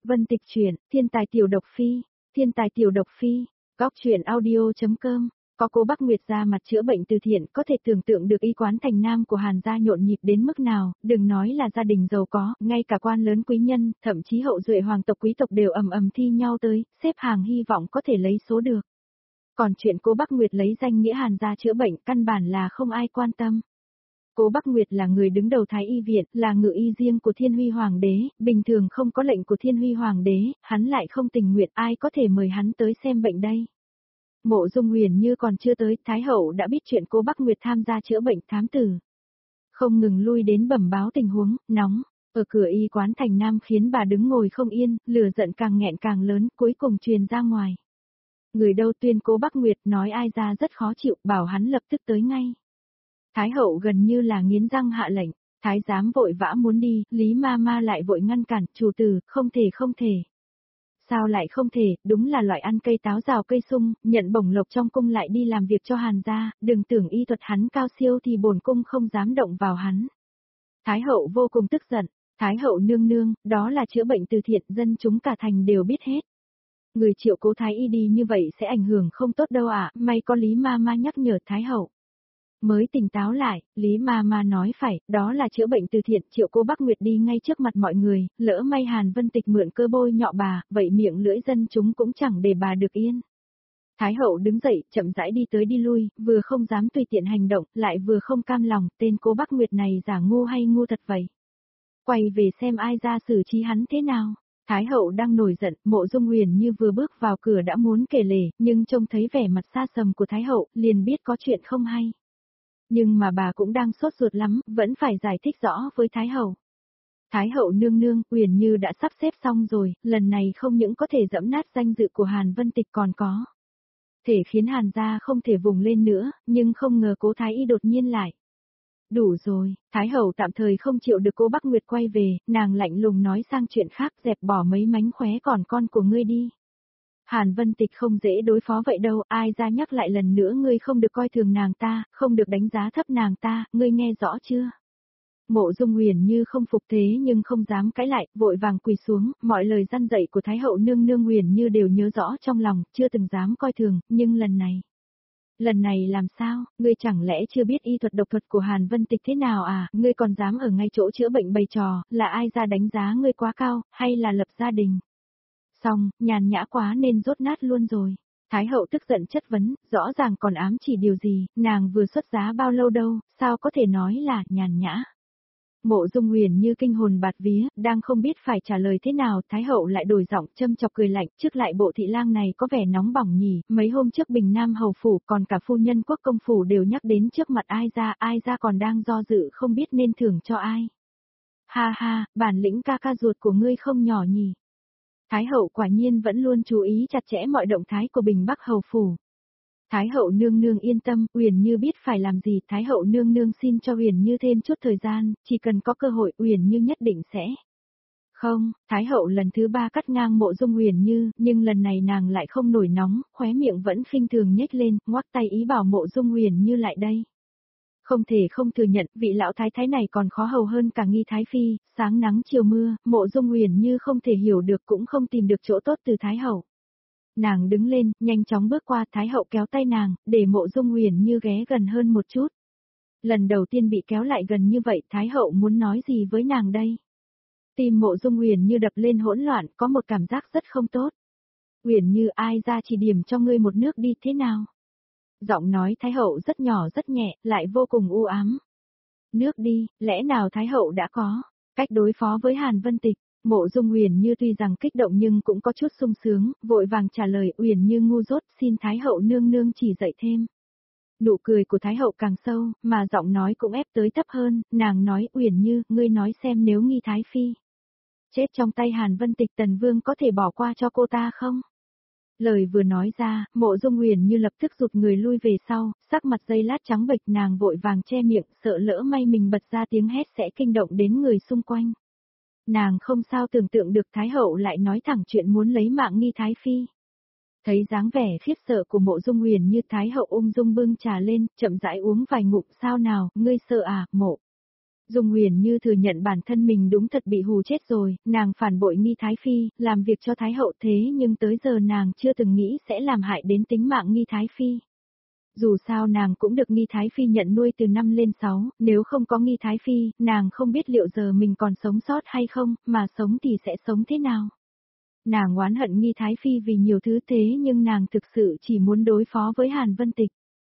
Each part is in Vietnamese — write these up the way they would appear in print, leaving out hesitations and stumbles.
Vân Tịch truyện, Thiên tài tiểu độc phi, Thiên tài tiểu độc phi, góc truyện audio.com. Có Cố Bắc Nguyệt ra mặt chữa bệnh từ thiện, có thể tưởng tượng được y quán thành nam của Hàn gia nhộn nhịp đến mức nào, đừng nói là gia đình giàu có, ngay cả quan lớn quý nhân, thậm chí hậu duệ hoàng tộc quý tộc đều ầm ầm thi nhau tới, xếp hàng hy vọng có thể lấy số được. Còn chuyện Cố Bắc Nguyệt lấy danh nghĩa Hàn gia chữa bệnh căn bản là không ai quan tâm. Cố Bắc Nguyệt là người đứng đầu Thái y viện, là ngự y riêng của Thiên Huy Hoàng đế, bình thường không có lệnh của Thiên Huy Hoàng đế, hắn lại không tình nguyện, ai có thể mời hắn tới xem bệnh đây. Mộ Dung Huyền Như còn chưa tới, Thái hậu đã biết chuyện Cố Bắc Nguyệt tham gia chữa bệnh, thám tử không ngừng lui đến bẩm báo tình huống, nóng, ở cửa y quán thành nam khiến bà đứng ngồi không yên, lửa giận càng nghẹn càng lớn, cuối cùng truyền ra ngoài. Người đâu tuyên Cố Bắc Nguyệt nói ai ra rất khó chịu, bảo hắn lập tức tới ngay. Thái hậu gần như là nghiến răng hạ lệnh, thái giám vội vã muốn đi, Lý ma ma lại vội ngăn cản, chủ tử, không thể. Sao lại không thể, đúng là loại ăn cây táo rào cây sung, nhận bổng lộc trong cung lại đi làm việc cho Hàn gia, đừng tưởng y thuật hắn cao siêu thì bổn cung không dám động vào hắn. Thái hậu vô cùng tức giận, Thái hậu nương nương, đó là chữa bệnh từ thiện, dân chúng cả thành đều biết hết. Người triệu cố thái y đi như vậy sẽ ảnh hưởng không tốt đâu ạ, may có Lý ma ma nhắc nhở Thái hậu. Mới tỉnh táo lại, Lý ma ma nói phải, đó là chữa bệnh từ thiện, triệu Cố Bắc Nguyệt đi ngay trước mặt mọi người, lỡ may Hàn Vân Tịch mượn cơ bôi nhọ bà, vậy miệng lưỡi dân chúng cũng chẳng để bà được yên. Thái hậu đứng dậy, chậm rãi đi tới đi lui, vừa không dám tùy tiện hành động, lại vừa không cam lòng, tên Cố Bắc Nguyệt này giả ngu hay ngu thật vậy. Quay về xem ai ra xử trí hắn thế nào. Thái hậu đang nổi giận, Mộ Dung Huyền Như vừa bước vào cửa đã muốn kể lể, nhưng trông thấy vẻ mặt xa sầm của Thái hậu, liền biết có chuyện không hay. Nhưng mà bà cũng đang sốt ruột lắm, vẫn phải giải thích rõ với Thái hậu. Thái hậu nương nương, Huyền Như đã sắp xếp xong rồi, lần này không những có thể dẫm nát danh dự của Hàn Vân Tịch còn có thể khiến Hàn gia không thể vùng lên nữa, nhưng không ngờ Cố Thái y đột nhiên lại. Đủ rồi, Thái hậu tạm thời không chịu được Cố Bắc Nguyệt quay về, nàng lạnh lùng nói sang chuyện khác, dẹp bỏ mấy mánh khóe còn con của ngươi đi. Hàn Vân Tịch không dễ đối phó vậy đâu, ai ra nhắc lại lần nữa ngươi không được coi thường nàng ta, không được đánh giá thấp nàng ta, ngươi nghe rõ chưa? Mộ Dung Huyền Như không phục thế nhưng không dám cãi lại, vội vàng quỳ xuống, mọi lời răn dạy của Thái hậu nương nương Huyền Như đều nhớ rõ trong lòng, chưa từng dám coi thường, nhưng lần này làm sao, ngươi chẳng lẽ chưa biết y thuật độc thuật của Hàn Vân Tịch thế nào à, ngươi còn dám ở ngay chỗ chữa bệnh bày trò, là ai ra đánh giá ngươi quá cao, hay là lập gia đình? Xong, nhàn nhã quá nên rốt nát luôn rồi. Thái hậu tức giận chất vấn, rõ ràng còn ám chỉ điều gì, nàng vừa xuất giá bao lâu đâu, sao có thể nói là nhàn nhã. Mộ Dung Huyền Như kinh hồn bạt vía, đang không biết phải trả lời thế nào, Thái hậu lại đổi giọng châm chọc cười lạnh, trước lại bộ thị lang này có vẻ nóng bỏng nhỉ, mấy hôm trước Bình Nam hầu phủ còn cả phu nhân quốc công phủ đều nhắc đến trước mặt ai ra còn đang do dự không biết nên thưởng cho ai. Ha ha, bản lĩnh ca ca ruột của ngươi không nhỏ nhỉ. Thái hậu quả nhiên vẫn luôn chú ý chặt chẽ mọi động thái của Bình Bắc hầu phủ. Thái hậu nương nương yên tâm, Huyền Như biết phải làm gì, Thái hậu nương nương xin cho Huyền Như thêm chút thời gian, chỉ cần có cơ hội Huyền Như nhất định sẽ. Không, Thái hậu lần thứ 3 cắt ngang Mộ Dung Huyền Như, nhưng lần này nàng lại không nổi nóng, khóe miệng vẫn khinh thường nhếch lên, ngoắc tay ý bảo Mộ Dung Huyền Như lại đây. Không thể không thừa nhận, vị lão thái thái này còn khó hầu hơn cả Nghi Thái Phi, sáng nắng chiều mưa, Mộ Dung Huyền Như không thể hiểu được cũng không tìm được chỗ tốt từ Thái hậu. Nàng đứng lên, nhanh chóng bước qua, Thái hậu kéo tay nàng, để Mộ Dung Huyền Như ghé gần hơn một chút. Lần đầu tiên bị kéo lại gần như vậy, Thái hậu muốn nói gì với nàng đây? Tim Mộ Dung Huyền Như đập lên hỗn loạn, có một cảm giác rất không tốt. Huyền Như, ai ra chỉ điểm cho ngươi một nước đi thế nào? Giọng nói Thái hậu rất nhỏ rất nhẹ, lại vô cùng u ám. Nước đi, lẽ nào Thái hậu đã có cách đối phó với Hàn Vân Tịch? Mộ Dung Huyền Như tuy rằng kích động nhưng cũng có chút sung sướng, vội vàng trả lời, Huyền Như ngu dốt, xin Thái hậu nương nương chỉ dạy thêm. Nụ cười của Thái hậu càng sâu, mà giọng nói cũng ép tới thấp hơn, nàng nói, Huyền Như, ngươi nói xem nếu Nghi Thái Phi chết trong tay Hàn Vân Tịch, Tần Vương có thể bỏ qua cho cô ta không? Lời vừa nói ra, Mộ Dung Huyền Như lập tức rụt người lui về sau, sắc mặt giây lát trắng bệch, nàng vội vàng che miệng, sợ lỡ may mình bật ra tiếng hét sẽ kinh động đến người xung quanh. Nàng không sao tưởng tượng được Thái hậu lại nói thẳng chuyện muốn lấy mạng Nghi Thái Phi. Thấy dáng vẻ khiếp sợ của Mộ Dung Huyền Như, Thái hậu ung dung bưng trà lên, chậm rãi uống vài ngụm, sao nào, ngươi sợ à, Mộ. Dung Huyền Như thừa nhận bản thân mình đúng thật bị hù chết rồi, nàng phản bội Nghi Thái Phi, làm việc cho Thái Hậu thế nhưng tới giờ nàng chưa từng nghĩ sẽ làm hại đến tính mạng Nghi Thái Phi. Dù sao nàng cũng được Nghi Thái Phi nhận nuôi từ 5 lên 6, nếu không có Nghi Thái Phi, nàng không biết liệu giờ mình còn sống sót hay không, mà sống thì sẽ sống thế nào. Nàng oán hận Nghi Thái Phi vì nhiều thứ thế nhưng nàng thực sự chỉ muốn đối phó với Hàn Vân Tịch.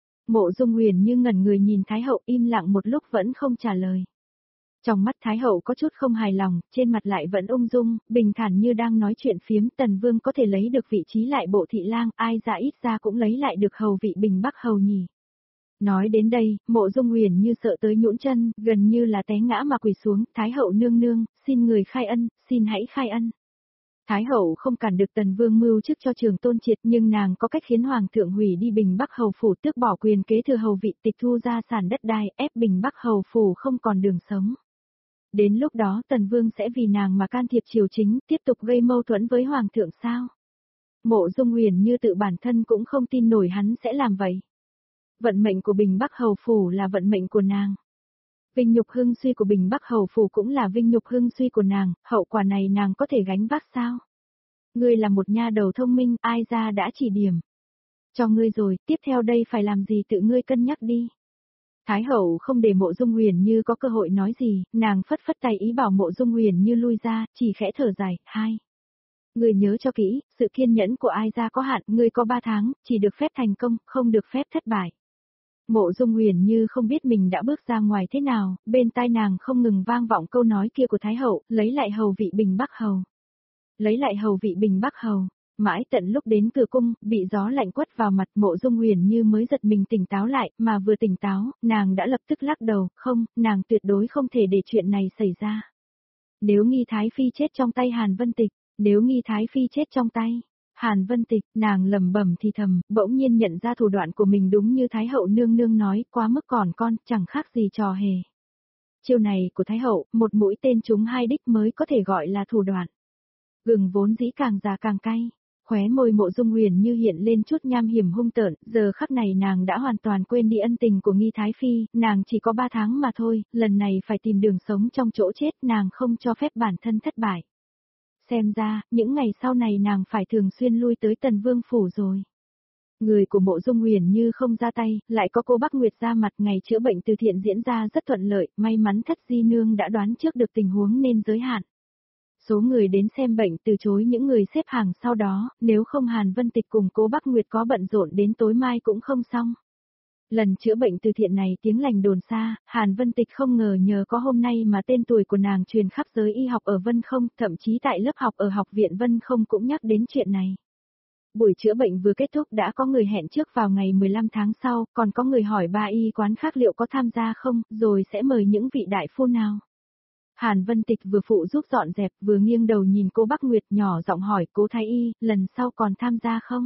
Mộ Dung Huyền Như ngẩn người nhìn Thái Hậu im lặng một lúc vẫn không trả lời. Trong mắt Thái Hậu có chút không hài lòng, trên mặt lại vẫn ung dung, bình thản như đang nói chuyện phiếm. Tần Vương có thể lấy được vị trí lại bộ thị lang, ai ra ít ra cũng lấy lại được hầu vị Bình Bắc hầu nhỉ. Nói đến đây, Mộ Dung Huyền Như sợ tới nhũn chân, gần như là té ngã mà quỳ xuống. Thái Hậu nương nương, xin người khai ân, xin hãy khai ân. Thái Hậu không cản được Tần Vương mưu chức cho Trường Tôn Triệt, nhưng nàng có cách khiến Hoàng thượng hủy đi Bình Bắc hầu phủ, tước bỏ quyền kế thừa hầu vị, tịch thu gia sản đất đai, ép Bình Bắc hầu phủ không còn đường sống. Đến lúc đó Tần Vương sẽ vì nàng mà can thiệp triều chính, tiếp tục gây mâu thuẫn với Hoàng thượng sao? Mộ Dung Huyền Như tự bản thân cũng không tin nổi hắn sẽ làm vậy. Vận mệnh của Bình Bắc hầu phủ là vận mệnh của nàng. Vinh nhục hưng suy của Bình Bắc hầu phủ cũng là vinh nhục hưng suy của nàng, hậu quả này nàng có thể gánh vác sao? Ngươi là một nha đầu thông minh, ai ra đã chỉ điểm. Cho ngươi rồi, tiếp theo đây phải làm gì tự ngươi cân nhắc đi. Thái Hậu không để Mộ Dung Huyền Như có cơ hội nói gì, nàng phất phất tay ý bảo Mộ Dung Huyền Như lui ra, chỉ khẽ thở dài, hai. Ngươi nhớ cho kỹ, sự kiên nhẫn của ai ra có hạn, ngươi có 3 tháng, chỉ được phép thành công, không được phép thất bại. Mộ Dung Huyền Như không biết mình đã bước ra ngoài thế nào, bên tai nàng không ngừng vang vọng câu nói kia của Thái Hậu, lấy lại hầu vị Bình Bắc hầu. Lấy lại hầu vị Bình Bắc hầu. Mãi tận lúc đến cửa cung, bị gió lạnh quất vào mặt Mộ Dung Huyền Như mới giật mình tỉnh táo lại, mà vừa tỉnh táo, nàng đã lập tức lắc đầu, không, nàng tuyệt đối không thể để chuyện này xảy ra. Nếu Nghi Thái Phi chết trong tay Hàn Vân Tịch, nếu Nghi Thái Phi chết trong tay Hàn Vân Tịch, nàng lẩm bẩm thì thầm, bỗng nhiên nhận ra thủ đoạn của mình đúng như Thái Hậu nương nương nói, quá mức còn con, chẳng khác gì trò hề. Chiêu này của Thái Hậu, một mũi tên trúng 2 đích mới có thể gọi là thủ đoạn. Gừng vốn dĩ càng già càng cay. Khóe môi Mộ Dung Huyền Như hiện lên chút nham hiểm hung tợn, giờ khắc này nàng đã hoàn toàn quên đi ân tình của Nghi Thái Phi, nàng chỉ có 3 tháng mà thôi, lần này phải tìm đường sống trong chỗ chết, nàng không cho phép bản thân thất bại. Xem ra, những ngày sau này nàng phải thường xuyên lui tới Tần Vương phủ rồi. Người của Mộ Dung Huyền Như không ra tay, lại có cô Bắc Nguyệt ra mặt, ngày chữa bệnh từ thiện diễn ra rất thuận lợi, may mắn Thất Di Nương đã đoán trước được tình huống nên giới hạn. Số người đến xem bệnh từ chối những người xếp hàng sau đó, nếu không Hàn Vân Tịch cùng cô Bắc Nguyệt có bận rộn đến tối mai cũng không xong. Lần chữa bệnh từ thiện này tiếng lành đồn xa, Hàn Vân Tịch không ngờ nhờ có hôm nay mà tên tuổi của nàng truyền khắp giới y học ở Vân Không, thậm chí tại lớp học ở học viện Vân Không cũng nhắc đến chuyện này. Buổi chữa bệnh vừa kết thúc đã có người hẹn trước vào ngày 15 tháng sau, còn có người hỏi ba y quán khác liệu có tham gia không, rồi sẽ mời những vị đại phu nào. Hàn Vân Tịch vừa phụ giúp dọn dẹp vừa nghiêng đầu nhìn cô Bắc Nguyệt nhỏ giọng hỏi cố thái y, lần sau còn tham gia không?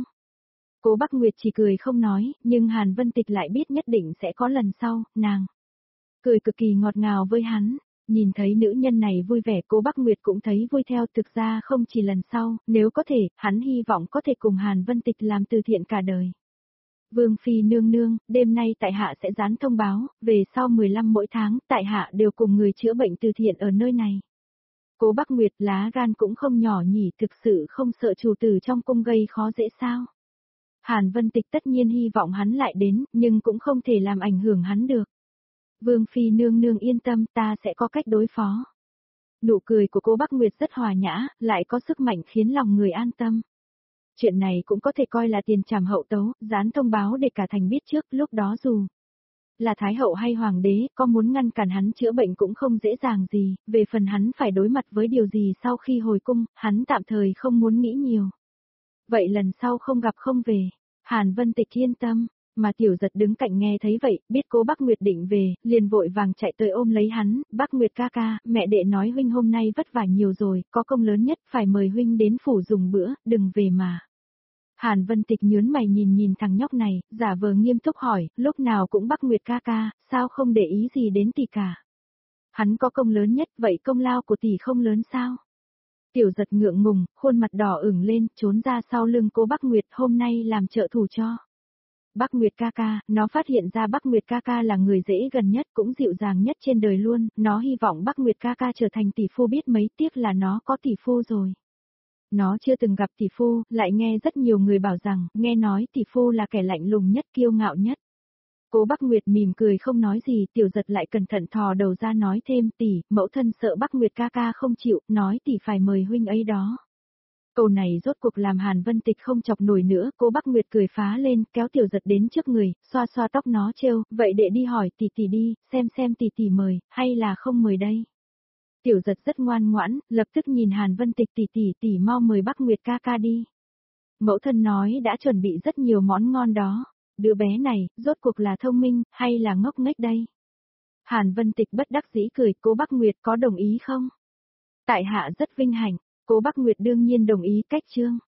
Cô Bắc Nguyệt chỉ cười không nói, nhưng Hàn Vân Tịch lại biết nhất định sẽ có lần sau, nàng cười cực kỳ ngọt ngào với hắn. Nhìn thấy nữ nhân này vui vẻ cô Bắc Nguyệt cũng thấy vui theo, thực ra không chỉ lần sau, nếu có thể, hắn hy vọng có thể cùng Hàn Vân Tịch làm từ thiện cả đời. Vương Phi nương nương, đêm nay tại hạ sẽ dán thông báo, về sau 15 mỗi tháng, tại hạ đều cùng người chữa bệnh từ thiện ở nơi này. Cô Bắc Nguyệt lá gan cũng không nhỏ nhỉ, thực sự không sợ chủ tử trong cung gây khó dễ sao. Hàn Vân Tịch tất nhiên hy vọng hắn lại đến, nhưng cũng không thể làm ảnh hưởng hắn được. Vương Phi nương nương yên tâm, ta sẽ có cách đối phó. Nụ cười của cô Bắc Nguyệt rất hòa nhã, lại có sức mạnh khiến lòng người an tâm. Chuyện này cũng có thể coi là tiền trảm hậu tấu, dán thông báo để cả thành biết trước, lúc đó dù là Thái Hậu hay Hoàng đế, có muốn ngăn cản hắn chữa bệnh cũng không dễ dàng gì, về phần hắn phải đối mặt với điều gì sau khi hồi cung, hắn tạm thời không muốn nghĩ nhiều. Vậy lần sau không gặp không về, Hàn Vân Tịch yên tâm, mà Tiểu Giật đứng cạnh nghe thấy vậy, biết cô Bắc Nguyệt định về, liền vội vàng chạy tới ôm lấy hắn, Bắc Nguyệt ca ca, mẹ đệ nói huynh hôm nay vất vả nhiều rồi, có công lớn nhất phải mời huynh đến phủ dùng bữa, đừng về mà. Hàn Vân Tịch nhớn mày nhìn thằng nhóc này, giả vờ nghiêm túc hỏi, lúc nào cũng Bắc Nguyệt ca ca, sao không để ý gì đến tỷ cả. Hắn có công lớn nhất, vậy công lao của tỷ không lớn sao? Tiểu Giật ngượng ngùng, khuôn mặt đỏ ửng lên, trốn ra sau lưng cô Bắc Nguyệt, hôm nay làm trợ thủ cho. Bắc Nguyệt ca ca, nó phát hiện ra Bắc Nguyệt ca ca là người dễ gần nhất cũng dịu dàng nhất trên đời luôn, nó hy vọng Bắc Nguyệt ca ca trở thành tỷ phu biết mấy tiếc là nó có tỷ phu rồi. Nó chưa từng gặp tỷ phu, lại nghe rất nhiều người bảo rằng, nghe nói tỷ phu là kẻ lạnh lùng nhất kiêu ngạo nhất. Cố Bắc Nguyệt mỉm cười không nói gì, Tiểu Giật lại cẩn thận thò đầu ra nói thêm tỷ, mẫu thân sợ Bắc Nguyệt ca ca không chịu, nói tỷ phải mời huynh ấy đó. Câu này rốt cuộc làm Hàn Vân Tịch không chọc nổi nữa, Cố Bắc Nguyệt cười phá lên, kéo Tiểu Giật đến trước người, xoa xoa tóc nó trêu, vậy đệ đi hỏi tỷ tỷ đi, xem tỷ tỷ mời, hay là không mời đây. Tiểu Giật rất ngoan ngoãn, lập tức nhìn Hàn Vân Tịch tỷ mau mời Bắc Nguyệt ca ca đi. Mẫu thân nói đã chuẩn bị rất nhiều món ngon đó, đứa bé này, rốt cuộc là thông minh, hay là ngốc nghếch đây. Hàn Vân Tịch bất đắc dĩ cười, Cố Bắc Nguyệt có đồng ý không? Tại hạ rất vinh hạnh, Cố Bắc Nguyệt đương nhiên đồng ý cách chương.